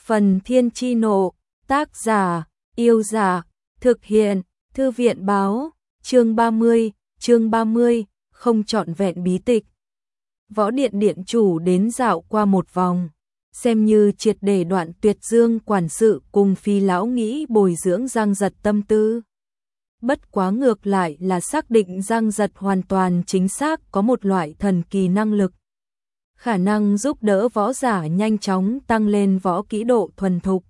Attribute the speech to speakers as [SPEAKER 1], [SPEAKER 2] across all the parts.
[SPEAKER 1] Phần Thiên Chi Nộ, tác giả, Yêu Giả, thực hiện, Thư viện báo, chương 30, không trọn vẹn bí tịch. Võ Điện điện chủ đến dạo qua một vòng, xem như triệt để đoạn tuyệt Dương quản sự cùng Phi lão nghĩ bồi dưỡng Giang Giật tâm tư. Bất quá ngược lại là xác định Giang Giật hoàn toàn chính xác có một loại thần kỳ năng lực, khả năng giúp đỡ võ giả nhanh chóng tăng lên võ kỹ độ thuần thục.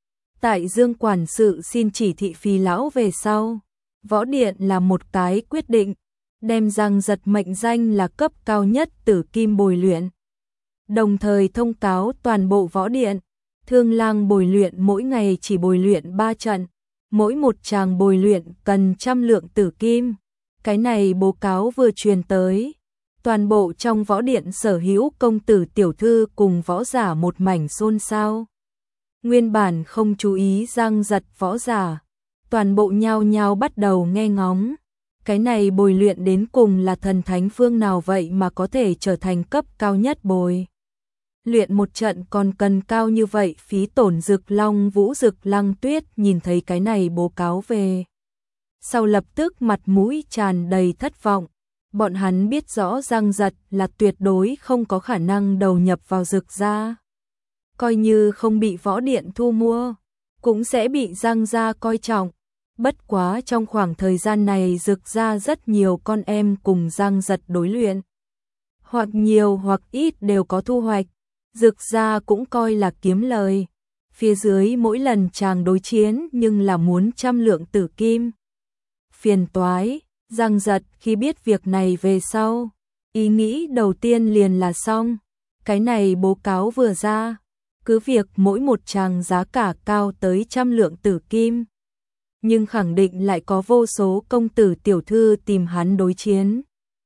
[SPEAKER 1] Tại Dương quản sự xin chỉ thị Phi lão về sau, Võ Điện là một cái quyết định, đem Giang Giật mệnh danh là cấp cao nhất tử kim bồi luyện. Đồng thời thông cáo toàn bộ Võ Điện, Thương Lang bồi luyện mỗi ngày chỉ bồi luyện 3 trận, mỗi một tràng bồi luyện cần 100 lượng tử kim. Cái này báo cáo vừa truyền tới, toàn bộ trong Võ Điện sở hữu công tử tiểu thư cùng võ giả một mảnh xôn xao. Nguyên bản không chú ý Giang Giật võ giả, toàn bộ nhao nhao bắt đầu nghe ngóng. Cái này bồi luyện đến cùng là thần thánh phương nào vậy mà có thể trở thành cấp cao nhất bồi luyện một trận còn cần cao như vậy phí tổn. Dực Long Vũ Dực Lăng Tuyết nhìn thấy cái này báo cáo về sau lập tức mặt mũi tràn đầy thất vọng. Bọn hắn biết rõ Giang Giật là tuyệt đối không có khả năng đầu nhập vào Dực gia. Coi như không bị Võ Điện thu mua, cũng sẽ bị Giang gia coi trọng. Bất quá trong khoảng thời gian này Dực gia rất nhiều con em cùng Giang Giật đối luyện, hoặc nhiều hoặc ít đều có thu hoạch. Dực gia cũng coi là kiếm lời. Phía dưới mỗi lần chàng đối chiến nhưng là muốn 100 lượng tử kim. Phiền toái. Giang Giật khi biết việc này về sau, ý nghĩ đầu tiên liền là xong. Cái này báo cáo vừa ra, cứ việc mỗi một tràng giá cả cao tới 100 lượng tử kim, nhưng khẳng định lại có vô số công tử tiểu thư tìm hắn đối chiến.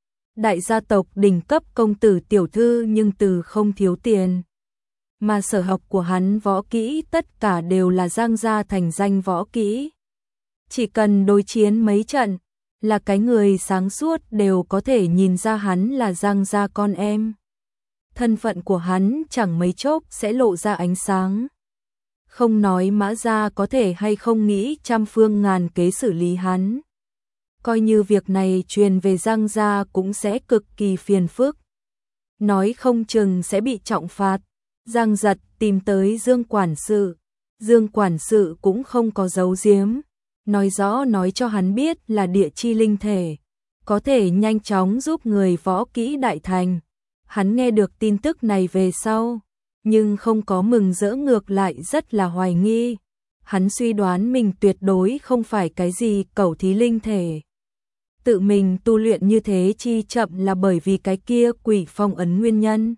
[SPEAKER 1] Đại gia tộc đỉnh cấp công tử tiểu thư nhưng từ không thiếu tiền, mà sở học của hắn võ kỹ tất cả đều là Giang gia thành danh võ kỹ. Chỉ cần đối chiến mấy trận, là cái người sáng suốt đều có thể nhìn ra hắn là Giang gia con em. Thân phận của hắn chẳng mấy chốc sẽ lộ ra ánh sáng. Không nói Mã gia có thể hay không nghĩ trăm phương ngàn kế xử lý hắn, coi như việc này truyền về Giang gia cũng sẽ cực kỳ phiền phức, nói không chừng sẽ bị trọng phạt. Giang Giật tìm tới Dương quản sự, Dương quản sự cũng không có giấu giếm, nói rõ nói cho hắn biết là địa chi linh thể, có thể nhanh chóng giúp người võ kỹ đại thành. Hắn nghe được tin tức này về sau, nhưng không có mừng rỡ, ngược lại rất là hoài nghi. Hắn suy đoán mình tuyệt đối không phải cái gì cẩu thí linh thể. Tự mình tu luyện như thế chi chậm là bởi vì cái kia quỷ phong ấn nguyên nhân.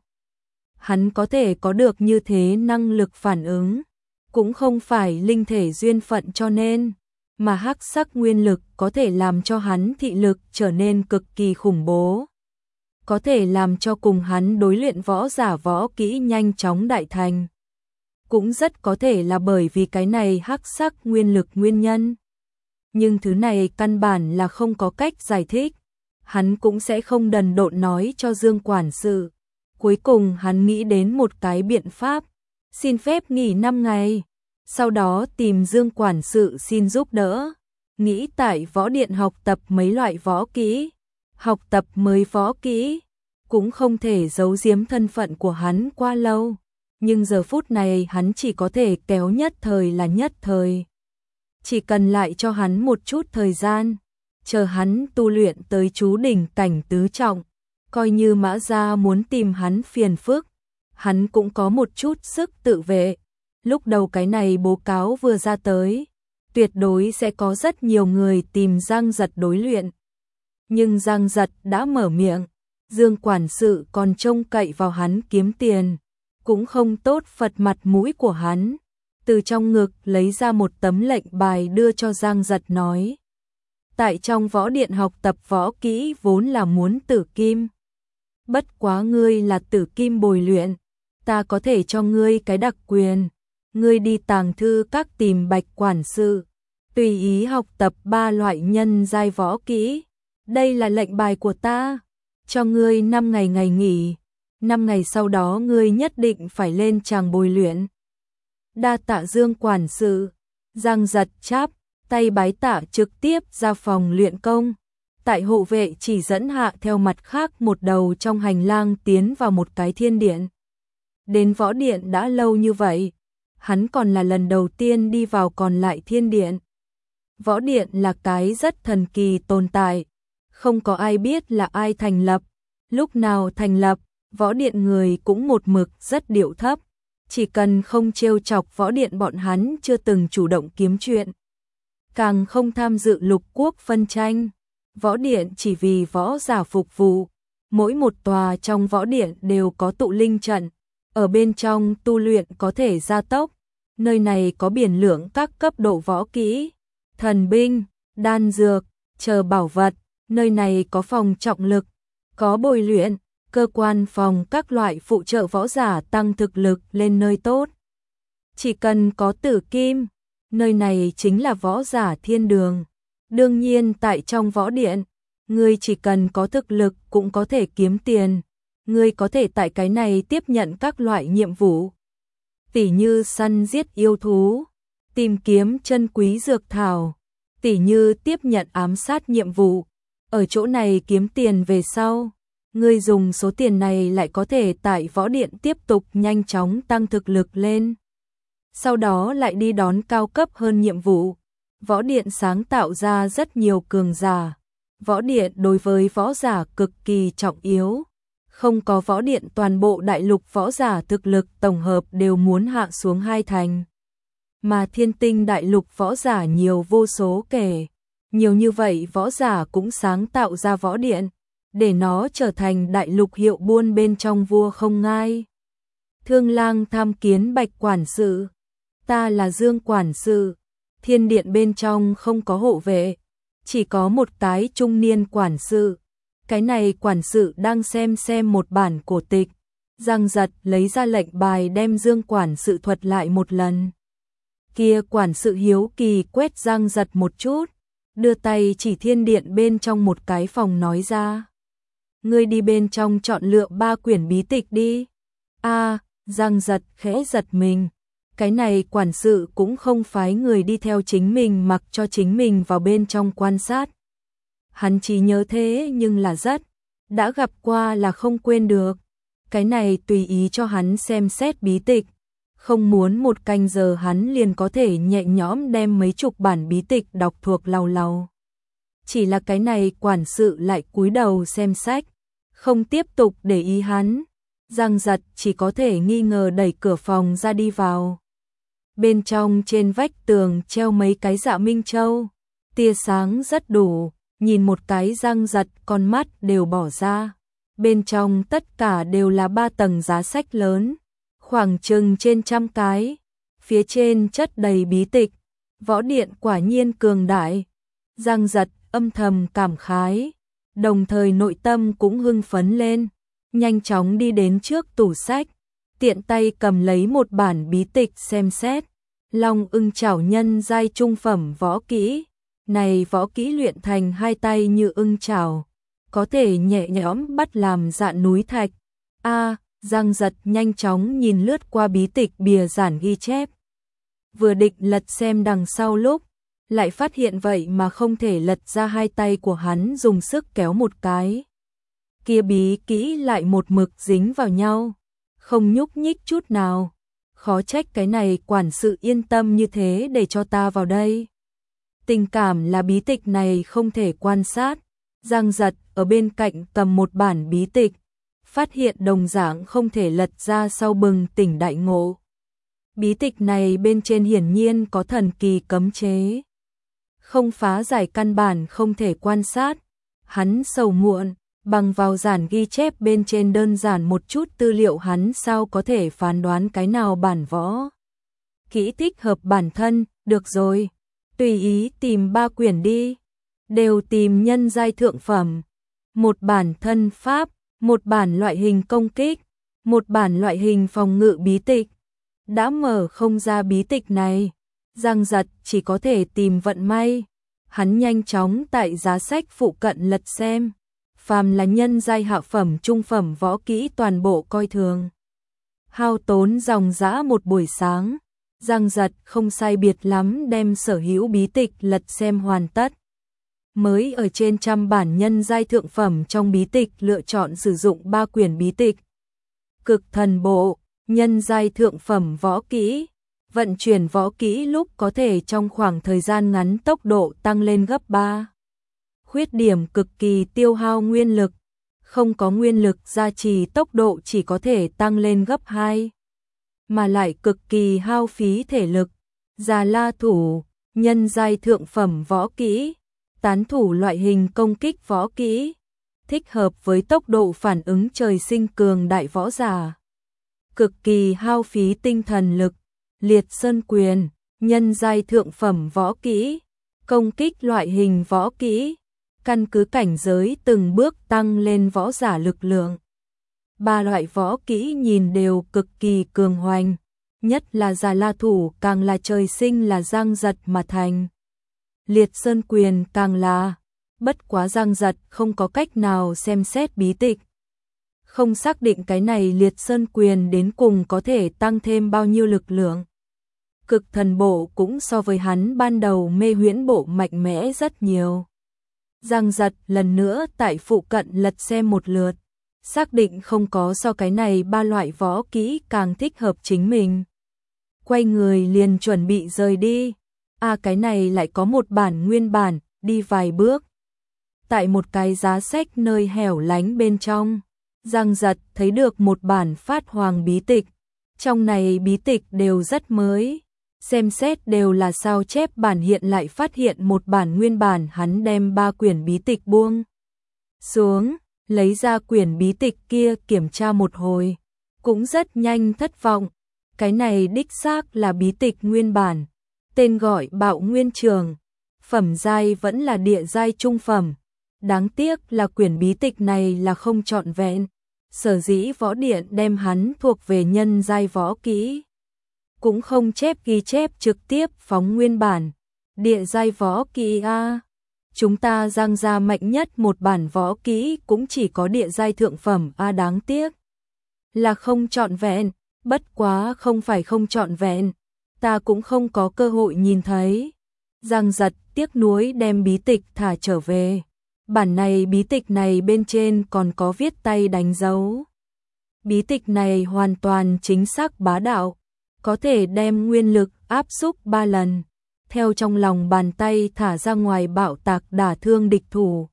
[SPEAKER 1] Hắn có thể có được như thế năng lực phản ứng, cũng không phải linh thể duyên phận cho nên, mà hắc sắc nguyên lực có thể làm cho hắn thị lực trở nên cực kỳ khủng bố, có thể làm cho cùng hắn đối luyện võ giả võ kỹ nhanh chóng đại thành. Cũng rất có thể là bởi vì cái này hắc sắc nguyên lực nguyên nhân. Nhưng thứ này căn bản là không có cách giải thích, hắn cũng sẽ không đần độn nói cho Dương quản sự. Cuối cùng hắn nghĩ đến một cái biện pháp, xin phép nghỉ 5 ngày, sau đó tìm Dương quản sự xin giúp đỡ, nghĩ tại Võ Điện học tập mấy loại võ kỹ, học tập mới võ kỹ, cũng không thể giấu giếm thân phận của hắn quá lâu, nhưng giờ phút này hắn chỉ có thể kéo nhất thời là nhất thời. Chỉ cần lại cho hắn một chút thời gian, chờ hắn tu luyện tới chú đỉnh cảnh tứ trọng, coi như Mã gia muốn tìm hắn phiền phức, hắn cũng có một chút sức tự vệ. Lúc đầu cái này báo cáo vừa ra tới, tuyệt đối sẽ có rất nhiều người tìm Giang Giật đối luyện. Nhưng Giang Giật đã mở miệng, Dương quản sự còn trông cậy vào hắn kiếm tiền, cũng không tốt phật mặt mũi của hắn. Từ trong ngực lấy ra một tấm lệnh bài đưa cho Giang Giật nói, tại trong Võ Điện học tập võ kỹ vốn là muốn tử kim. Bất quá ngươi là tử kim bồi luyện, ta có thể cho ngươi cái đặc quyền, ngươi đi tàng thư các tìm Bạch quản sự, tùy ý học tập 3 loại nhân giai võ kỹ. Đây là lệnh bài của ta, cho ngươi 5 ngày ngày nghỉ, 5 ngày sau đó ngươi nhất định phải lên tràng bồi luyện. Đa tạ Dương quản sự. Giang Giật chắp tay bái tạ, trực tiếp ra phòng luyện công. Tại hộ vệ chỉ dẫn hạ theo mặt khác một đầu trong hành lang tiến vào một cái thiên điện. Đến võ điện đã lâu như vậy, hắn còn là lần đầu tiên đi vào còn lại thiên điện. Võ điện là cái rất thần kỳ tồn tại, không có ai biết là ai thành lập, lúc nào thành lập, võ điện người cũng một mực rất điệu thấp, chỉ cần không trêu chọc võ điện bọn hắn chưa từng chủ động kiếm chuyện, càng không tham dự lục quốc phân tranh. Võ điện chỉ vì võ giả phục vụ, mỗi một tòa trong võ điện đều có tụ linh trận, ở bên trong tu luyện có thể gia tốc, nơi này có biển lượng các cấp độ võ kỹ, thần binh, đan dược, chờ bảo vật, nơi này có phòng trọng lực, có bồi luyện, cơ quan phòng các loại phụ trợ võ giả tăng thực lực lên nơi tốt. Chỉ cần có tử kim, nơi này chính là võ giả thiên đường. Đương nhiên tại trong võ điện, ngươi chỉ cần có thực lực cũng có thể kiếm tiền. Ngươi có thể tại cái này tiếp nhận các loại nhiệm vụ, tỉ như săn giết yêu thú, tìm kiếm chân quý dược thảo, tỉ như tiếp nhận ám sát nhiệm vụ. Ở chỗ này kiếm tiền về sau, ngươi dùng số tiền này lại có thể tại võ điện tiếp tục nhanh chóng tăng thực lực lên. Sau đó lại đi đón cao cấp hơn nhiệm vụ. Võ điện sáng tạo ra rất nhiều cường giả. Võ điện đối với võ giả cực kỳ trọng yếu. Không có võ điện toàn bộ đại lục võ giả thực lực tổng hợp đều muốn hạ xuống 2 thành. Mà thiên tinh đại lục võ giả nhiều vô số kể. Nhiều như vậy võ giả cũng sáng tạo ra võ điện, để nó trở thành đại lục hiệu buôn bên trong vua không ngai. Thương lang tham kiến Bạch quản sự. Ta là Dương quản sự. Thiên điện bên trong không có hộ vệ, chỉ có một cái trung niên quản sự. Cái này quản sự đang xem một bản cổ tịch. Giang Giật lấy ra lệnh bài đem Dương quản sự thuật lại một lần. Kia quản sự hiếu kỳ quét Giang Giật một chút, đưa tay chỉ thiên điện bên trong một cái phòng nói ra. Ngươi đi bên trong chọn lựa 3 quyển bí tịch đi. Giang Giật khẽ giật mình. Cái này quản sự cũng không phái người đi theo chính mình mặc cho chính mình vào bên trong quan sát. Hắn chỉ nhớ thế nhưng là đã gặp qua là không quên được. Cái này tùy ý cho hắn xem xét bí tịch. Không muốn 1 canh giờ hắn liền có thể nhẹ nhõm đem mấy chục bản bí tịch đọc thuộc lầu lầu. Chỉ là cái này quản sự lại cúi đầu xem sách, không tiếp tục để ý hắn. Giang Giật chỉ có thể nghi ngờ đẩy cửa phòng ra đi vào. Bên trong trên vách tường treo mấy cái dạ minh châu, tia sáng rất đủ, nhìn một cái Giang Giật con mắt đều bỏ ra. Bên trong tất cả đều là 3 tầng giá sách lớn, khoảng chừng trên 100 cái, phía trên chất đầy bí tịch. Võ điện quả nhiên cường đại. Giang Giật âm thầm cảm khái, đồng thời nội tâm cũng hưng phấn lên, nhanh chóng đi đến trước tủ sách, tiện tay cầm lấy một bản bí tịch xem xét. Long ưng chảo nhân giai trung phẩm võ kỹ. Này võ kỹ luyện thành 2 tay như ưng chảo, có thể nhẹ nhõm bắt làm dạn núi thạch. Giang Giật nhanh chóng nhìn lướt qua bí tịch bìa giản ghi chép. Vừa định lật xem đằng sau lúc, lại phát hiện vậy mà không thể lật ra 2 tay của hắn dùng sức kéo một cái. Kia bí kỹ lại một mực dính vào nhau, không nhúc nhích chút nào. Khó trách cái này quản sự yên tâm như thế để cho ta vào đây. Tình cảm là bí tịch này không thể quan sát. Giang Giật ở bên cạnh cầm một bản bí tịch, phát hiện đồng dạng không thể lật ra sau bừng tỉnh đại ngộ. Bí tịch này bên trên hiển nhiên có thần kỳ cấm chế, không phá giải căn bản không thể quan sát. Hắn sầu muộn, bằng vào giản ghi chép bên trên đơn giản một chút tư liệu hắn sao có thể phán đoán cái nào bản võ kỹ thích hợp bản thân. Được rồi, tùy ý tìm 3 quyển đi, đều tìm nhân giai thượng phẩm. Một bản thân pháp, một bản loại hình công kích, một bản loại hình phòng ngự bí tịch. Đã mở không ra bí tịch này, Giang Giật chỉ có thể tìm vận may. Hắn nhanh chóng tại giá sách phụ cận lật xem, phàm là nhân giai hạ phẩm trung phẩm võ kỹ toàn bộ coi thường. Hao tốn dòng dã một buổi sáng, Giang Giật không sai biệt lắm đem sở hữu bí tịch lật xem hoàn tất. Mới ở trên trăm bản nhân giai thượng phẩm trong bí tịch lựa chọn sử dụng 3 quyển bí tịch. Cực thần bộ, nhân giai thượng phẩm võ kỹ, vận chuyển võ kỹ lúc có thể trong khoảng thời gian ngắn tốc độ tăng lên gấp 3. Khuyết điểm cực kỳ tiêu hao nguyên lực, không có nguyên lực gia trì tốc độ chỉ có thể tăng lên gấp 2. Mà lại cực kỳ hao phí thể lực. Già La thủ, nhân giai thượng phẩm võ kỹ, tán thủ loại hình công kích võ kỹ, thích hợp với tốc độ phản ứng trời sinh cường đại võ giả. Cực kỳ hao phí tinh thần lực. Liệt sơn quyền, nhân giai thượng phẩm võ kỹ, công kích loại hình võ kỹ, căn cứ cảnh giới từng bước tăng lên võ giả lực lượng. 3 loại võ kỹ nhìn đều cực kỳ cường hoành, nhất là Già La thủ càng là trời sinh là Giang Giật mà thành. Liệt sơn quyền càng là, bất quá Giang Giật không có cách nào xem xét bí tịch. Không xác định cái này liệt sơn quyền đến cùng có thể tăng thêm bao nhiêu lực lượng. Cực thần bộ cũng so với hắn ban đầu mê huyễn bộ mạnh mẽ rất nhiều. Giang Giật lần nữa tại phụ cận lật xem một lượt, xác định không có so cái này 3 loại võ kỹ càng thích hợp chính mình. Quay người liền chuẩn bị rời đi. Cái này lại có một bản nguyên bản, đi vài bước. Tại một cái giá sách nơi hẻo lánh bên trong, Giang Giật thấy được một bản phát hoàng bí tịch. Trong này bí tịch đều rất mới, xem xét đều là sao chép bản, hiện lại phát hiện một bản nguyên bản. Hắn đem 3 quyển bí tịch buông xuống, lấy ra quyển bí tịch kia kiểm tra một hồi, cũng rất nhanh thất vọng. Cái này đích xác là bí tịch nguyên bản, tên gọi Bạo Nguyên Trường, phẩm giai vẫn là địa giai trung phẩm. Đáng tiếc là quyển bí tịch này là không trọn vẹn, sở dĩ võ điện đem hắn thuộc về nhân giai võ kỹ, cũng không ghi chép trực tiếp phóng nguyên bản. Địa giai võ kỹ chúng ta Giang gia mạnh nhất một bản võ kỹ cũng chỉ có địa giai thượng phẩm đáng tiếc là không trọn vẹn. Bất quá không phải không trọn vẹn, ta cũng không có cơ hội nhìn thấy. Giang Giật tiếc nuối đem bí tịch thả trở về. Bản này bí tịch này bên trên còn có viết tay đánh dấu. Bí tịch này hoàn toàn chính xác bá đạo, có thể đem nguyên lực áp xúc 3 lần, theo trong lòng bàn tay thả ra ngoài bạo tạc đả thương địch thủ.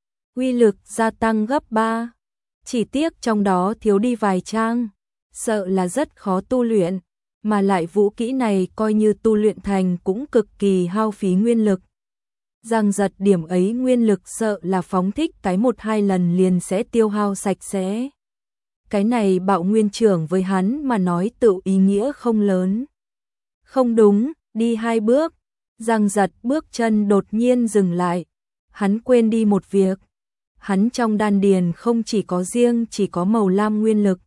[SPEAKER 1] Uy lực gia tăng gấp 3, chỉ tiếc trong đó thiếu đi vài trang, sợ là rất khó tu luyện, mà lại vũ kỹ này coi như tu luyện thành cũng cực kỳ hao phí nguyên lực. Giang Giật điểm ấy nguyên lực sợ là phóng thích cái 1-2 lần liền sẽ tiêu hao sạch sẽ. Cái này Bạo Nguyên Trường với hắn mà nói tự ý nghĩa không lớn. Không đúng, đi 2 bước, Giang Giật bước chân đột nhiên dừng lại. Hắn quên đi một việc. Hắn trong đan điền không chỉ có màu lam nguyên lực,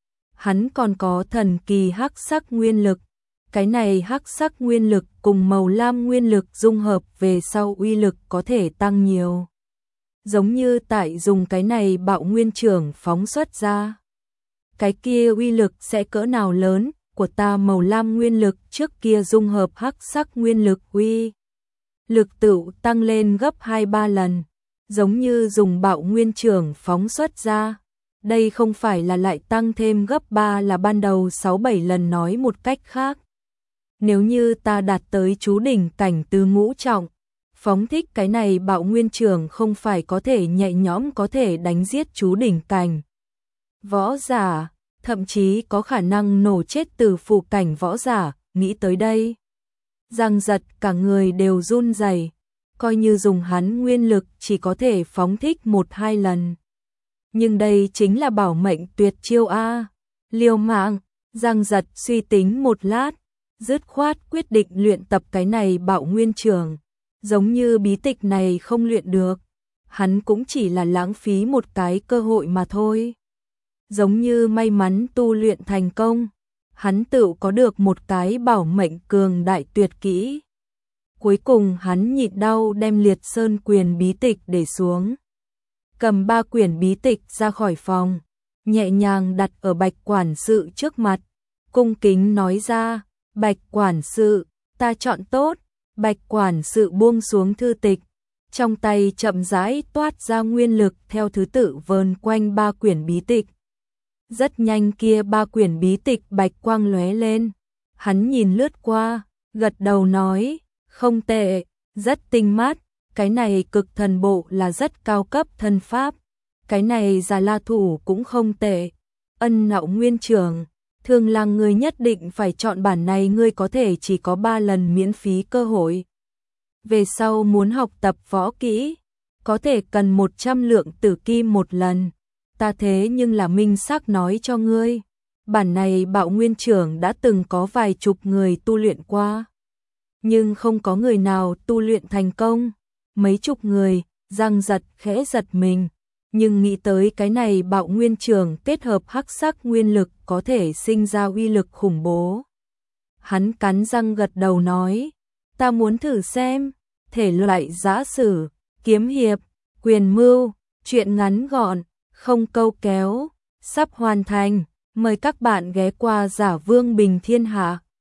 [SPEAKER 1] hắn còn có thần kỳ hắc sắc nguyên lực. Cái này hắc sắc nguyên lực cùng màu lam nguyên lực dung hợp về sau uy lực có thể tăng nhiều. Giống như tại dùng cái này Bạo Nguyên Trường phóng xuất ra, cái kia uy lực sẽ cỡ nào lớn. Của ta màu lam nguyên lực trước kia dung hợp hắc sắc nguyên lực uy lực tự tăng lên gấp 2-3 lần, giống như dùng Bạo Nguyên Trường phóng xuất ra. Đây không phải là lại tăng thêm gấp 3 là ban đầu 6-7 lần. Nói một cách khác, nếu như ta đạt tới chú đỉnh cảnh tứ ngũ trọng, phóng thích cái này Bạo Nguyên Trường không phải có thể nhẹ nhõm có thể đánh giết chú đỉnh cảnh võ giả, thậm chí có khả năng nổ chết từ phù cảnh võ giả. Nghĩ tới đây, Giang Giật cả người đều run rẩy, coi như dùng hắn nguyên lực chỉ có thể phóng thích 1-2 lần. Nhưng đây chính là bảo mệnh tuyệt chiêu liều mạng. Giang Giật suy tính một lát, dứt khoát quyết định luyện tập cái này Bạo Nguyên Trường. Giống như bí tịch này không luyện được, hắn cũng chỉ là lãng phí một cái cơ hội mà thôi. Giống như may mắn tu luyện thành công, hắn tự có được một cái bảo mệnh cường đại tuyệt kỹ. Cuối cùng hắn nhịn đau đem Liệt Sơn Quyền bí tịch để xuống, cầm 3 quyển bí tịch ra khỏi phòng, nhẹ nhàng đặt ở Bạch quản sự trước mặt, cung kính nói ra: Bạch quản sự, ta chọn tốt. Bạch quản sự buông xuống thư tịch, trong tay chậm rãi toát ra nguyên lực theo thứ tự vờn quanh 3 quyển bí tịch. Rất nhanh kia 3 quyển bí tịch bạch quang lóe lên. Hắn nhìn lướt qua, gật đầu nói, không tệ, rất tinh mắt, cái này cực thần bộ là rất cao cấp thân pháp. Cái này Già La Thủ cũng không tệ. Ân Nạo nguyên trưởng, Thường Lăng ngươi nhất định phải chọn bản này, ngươi có thể chỉ có 3 lần miễn phí cơ hội. Về sau muốn học tập võ kỹ, có thể cần 100 lượng tử kim một lần. Ta thế nhưng là minh xác nói cho ngươi, bản này Bạo Nguyên trưởng đã từng có vài chục người tu luyện qua, nhưng không có người nào tu luyện thành công. Mấy chục người, Giang Giật khẽ giật mình, nhưng nghĩ tới cái này Bạo Nguyên trưởng kết hợp hắc sắc nguyên lực có thể sinh ra uy lực khủng bố. Hắn cắn răng gật đầu nói, ta muốn thử xem. Thể loại giã sử, kiếm hiệp, quyền mưu, truyện ngắn gọn, không câu kéo, sắp hoàn thành. Mời các bạn ghé qua Giả Vương Bình Thiên Hạ.